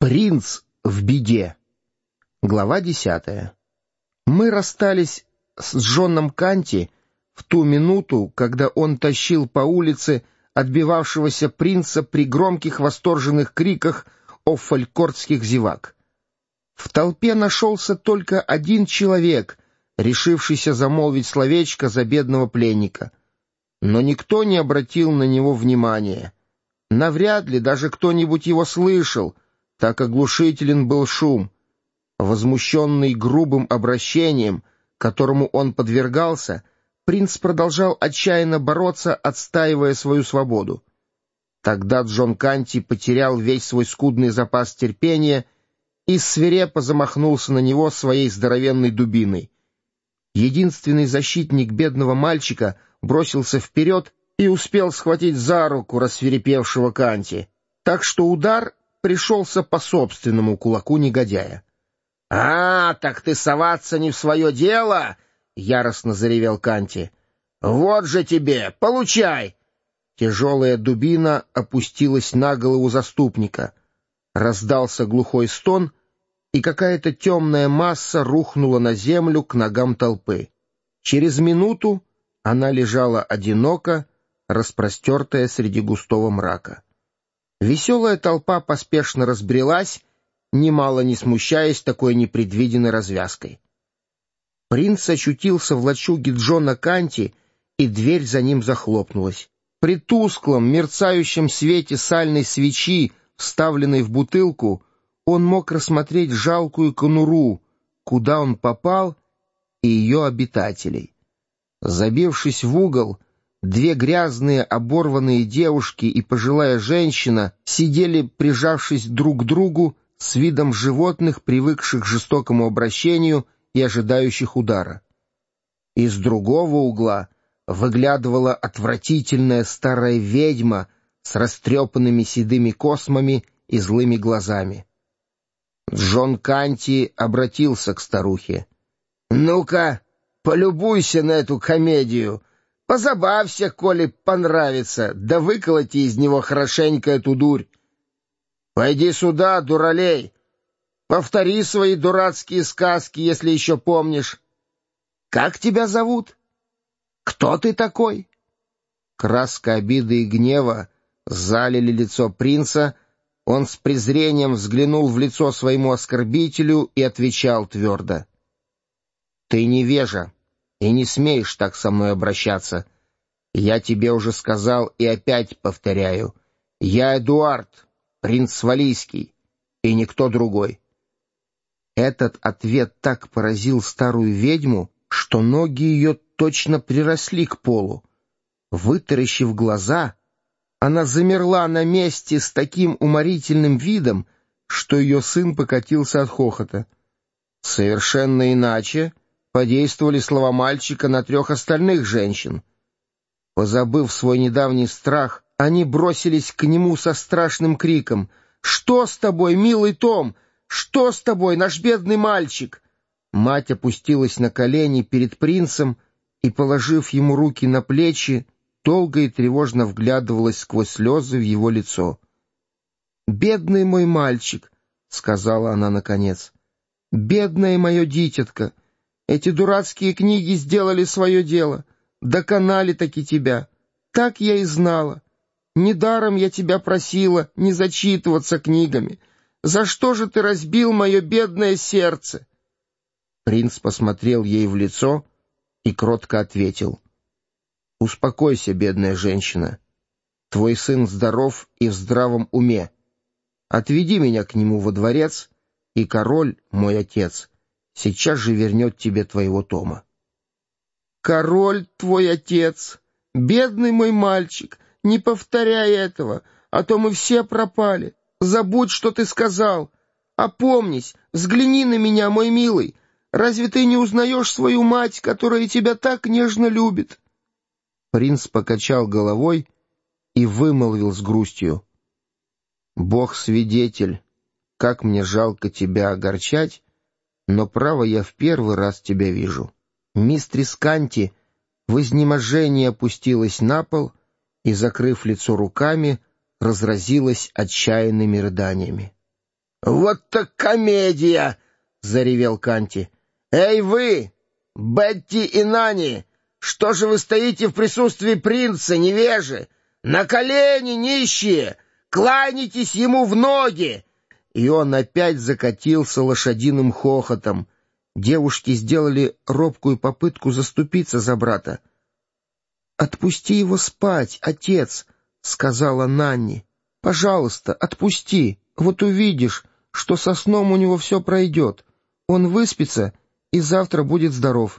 Принц в беде. Глава 10. Мы расстались с Джоном Канти в ту минуту, когда он тащил по улице отбивавшегося принца при громких восторженных криках оффалькортских зевак. В толпе нашелся только один человек, решившийся замолвить словечко за бедного пленника. Но никто не обратил на него внимания. Навряд ли даже кто-нибудь его слышал, так оглушителен был шум. Возмущенный грубым обращением, которому он подвергался, принц продолжал отчаянно бороться, отстаивая свою свободу. Тогда Джон Канти потерял весь свой скудный запас терпения и свирепо замахнулся на него своей здоровенной дубиной. Единственный защитник бедного мальчика бросился вперед и успел схватить за руку рассвирепевшего Канти, так что удар пришелся по собственному кулаку негодяя. «А, так ты соваться не в свое дело!» — яростно заревел Канти. «Вот же тебе! Получай!» Тяжелая дубина опустилась на голову заступника. Раздался глухой стон, и какая-то темная масса рухнула на землю к ногам толпы. Через минуту она лежала одиноко, распростертая среди густого мрака. Веселая толпа поспешно разбрелась, немало не смущаясь такой непредвиденной развязкой. Принц очутился в лачуге Джона Канти, и дверь за ним захлопнулась. При тусклом, мерцающем свете сальной свечи, вставленной в бутылку, он мог рассмотреть жалкую конуру, куда он попал, и ее обитателей. Забившись в угол, две грязные оборванные девушки и пожилая женщина сидели, прижавшись друг к другу, с видом животных, привыкших к жестокому обращению и ожидающих удара. Из другого угла выглядывала отвратительная старая ведьма с растрепанными седыми космами и злыми глазами. Джон Канти обратился к старухе. «Ну-ка, полюбуйся на эту комедию. Позабавься, коли понравится, да выколоти из него хорошенько эту дурь. Пойди сюда, дуралей, повтори свои дурацкие сказки, если еще помнишь. Как тебя зовут? Кто ты такой?» Краска обиды и гнева залили лицо принца. Он с презрением взглянул в лицо своему оскорбителю и отвечал твердо. «Ты невежа и не смеешь так со мной обращаться. Я тебе уже сказал и опять повторяю. Я Эдуард, принц Валийский, и никто другой». Этот ответ так поразил старую ведьму, что ноги ее точно приросли к полу. Вытаращив глаза, она замерла на месте с таким уморительным видом, что ее сын покатился от хохота. Совершенно иначе подействовали слова мальчика на трех остальных женщин. Позабыв свой недавний страх, они бросились к нему со страшным криком: «Что с тобой, милый Том? Что с тобой, наш бедный мальчик?» Мать опустилась на колени перед принцем и, положив ему руки на плечи, долго и тревожно вглядывалась сквозь слезы в его лицо. «Бедный мой мальчик», — сказала она наконец, — «бедное мое дитятко, эти дурацкие книги сделали свое дело, доконали таки тебя. Так я и знала. Недаром я тебя просила не зачитываться книгами. За что же ты разбил мое бедное сердце?» Принц посмотрел ей в лицо и кротко ответил: «Успокойся, бедная женщина. Твой сын здоров и в здравом уме. Отведи меня к нему во дворец, и король, мой отец, сейчас же вернет тебе твоего Тома». «Король твой отец? Бедный мой мальчик, не повторяй этого, а то мы все пропали. Забудь, что ты сказал. Опомнись, взгляни на меня, мой милый. Разве ты не узнаешь свою мать, которая тебя так нежно любит?» Принц покачал головой и вымолвил с грустью: «Бог свидетель, как мне жалко тебя огорчать, но, право, я в первый раз тебя вижу». Мистрис Канти в изнеможении опустилась на пол и, закрыв лицо руками, разразилась отчаянными рыданиями. «Вот так комедия!» — заревел Канти. «Эй вы, Бетти и Нани, что же вы стоите в присутствии принца, невежи? На колени, нищие! Кланяйтесь ему в ноги!» И он опять закатился лошадиным хохотом. Девушки сделали робкую попытку заступиться за брата. «Отпусти его спать, отец», — сказала Нанни. «Пожалуйста, отпусти. Вот увидишь, что со сном у него все пройдет. Он выспится и завтра будет здоров».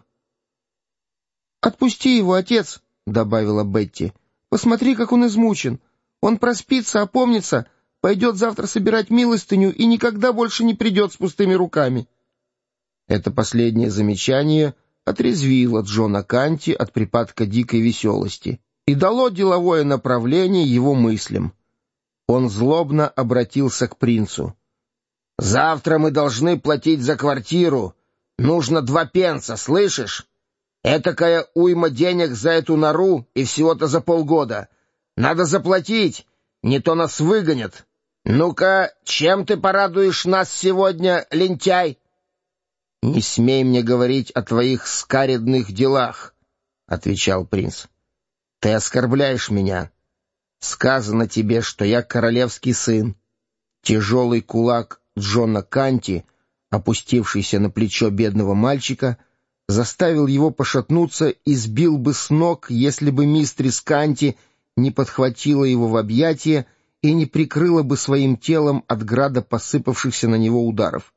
«Отпусти его, отец», — добавила Бетти. «Посмотри, как он измучен. Он проспится, опомнится, пойдет завтра собирать милостыню и никогда больше не придет с пустыми руками». Это последнее замечание отрезвило Джона Канти от припадка дикой веселости и дало деловое направление его мыслям. Он злобно обратился к принцу. «Завтра мы должны платить за квартиру. Нужно 2 пенса, слышишь? Этакая уйма денег за эту нору и всего-то за полгода. Надо заплатить, не то нас выгонят. Ну-ка, чем ты порадуешь нас сегодня, лентяй?» «Не смей мне говорить о твоих скаредных делах», — отвечал принц. «Ты оскорбляешь меня. Сказано тебе, что я королевский сын». Тяжелый кулак Джона Канти, опустившийся на плечо бедного мальчика, заставил его пошатнуться и сбил бы с ног, если бы мистрис Канти не подхватила его в объятия и не прикрыла бы своим телом от града посыпавшихся на него ударов.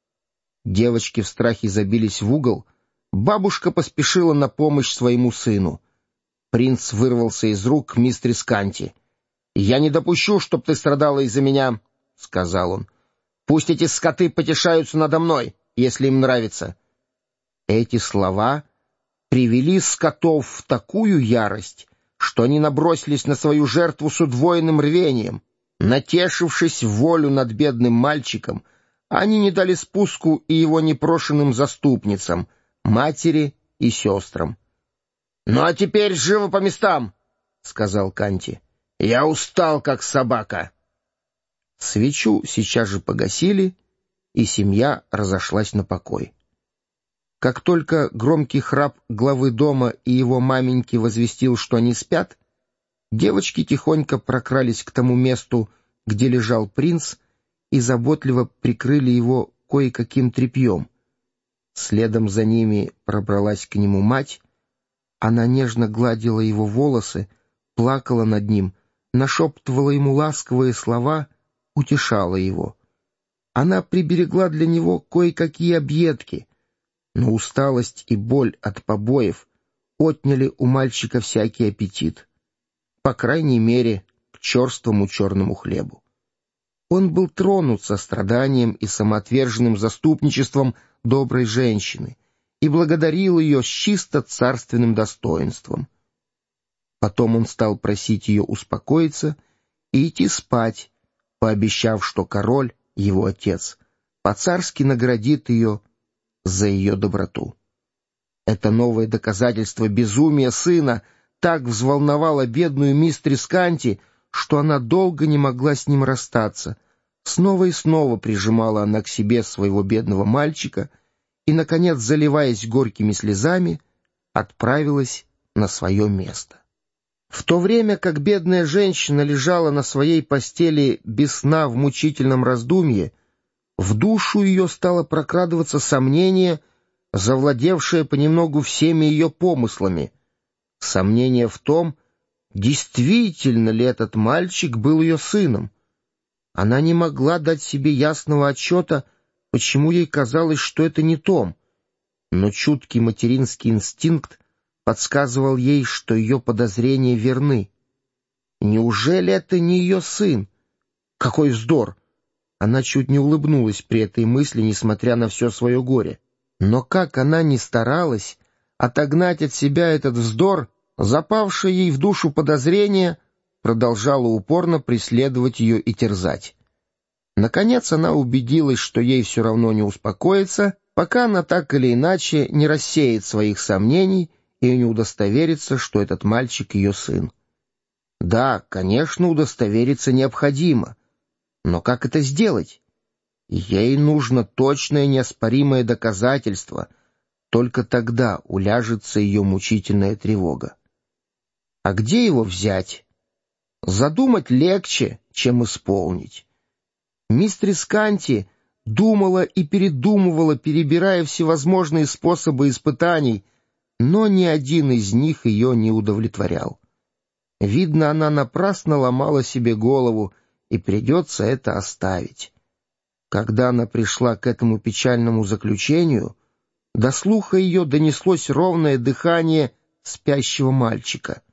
Девочки в страхе забились в угол. Бабушка поспешила на помощь своему сыну. Принц вырвался из рук мистерис Канти. «Я не допущу, чтоб ты страдала из-за меня», — сказал он. «Пусть эти скоты потешаются надо мной, если им нравится». Эти слова привели скотов в такую ярость, что они набросились на свою жертву с удвоенным рвением. Натешившись в волю над бедным мальчиком, они не дали спуску и его непрошенным заступницам, матери и сестрам. «Ну а теперь живо по местам!» — сказал Канти. «Я устал, как собака!» Свечу сейчас же погасили, и семья разошлась на покой. Как только громкий храп главы дома и его маменьки возвестил, что они спят, девочки тихонько прокрались к тому месту, где лежал принц, и заботливо прикрыли его кое-каким тряпьем. Следом за ними пробралась к нему мать. Она нежно гладила его волосы, плакала над ним, нашептывала ему ласковые слова, утешала его. Она приберегла для него кое-какие объедки, но усталость и боль от побоев отняли у мальчика всякий аппетит, по крайней мере, к черствому черному хлебу. Он был тронут состраданием и самоотверженным заступничеством доброй женщины и благодарил ее с чисто царственным достоинством. Потом он стал просить ее успокоиться и идти спать, пообещав, что король, его отец, по-царски наградит ее за ее доброту. Это новое доказательство безумия сына так взволновало бедную мистерис Канти, что она долго не могла с ним расстаться. Снова и снова прижимала она к себе своего бедного мальчика и, наконец, заливаясь горькими слезами, отправилась на свое место. В то время как бедная женщина лежала на своей постели без сна в мучительном раздумье, в душу ее стало прокрадываться сомнение, завладевшее понемногу всеми ее помыслами. Сомнение в том, действительно ли этот мальчик был ее сыном. Она не могла дать себе ясного отчета, почему ей казалось, что это не Том, но чуткий материнский инстинкт подсказывал ей, что ее подозрения верны. Неужели это не ее сын? Какой вздор! Она чуть не улыбнулась при этой мысли, несмотря на все свое горе. Но как она ни старалась отогнать от себя этот вздор, запавшее ей в душу подозрение продолжало упорно преследовать ее и терзать. Наконец она убедилась, что ей все равно не успокоиться, пока она так или иначе не рассеет своих сомнений и не удостоверится, что этот мальчик ее сын. Да, конечно, удостовериться необходимо. Но как это сделать? Ей нужно точное неоспоримое доказательство. Только тогда уляжется ее мучительная тревога. А где его взять? Задумать легче, чем исполнить. Мистерис Канти думала и передумывала, перебирая всевозможные способы испытаний, но ни один из них ее не удовлетворял. Видно, она напрасно ломала себе голову, и придется это оставить. Когда она пришла к этому печальному заключению, до слуха ее донеслось ровное дыхание спящего мальчика.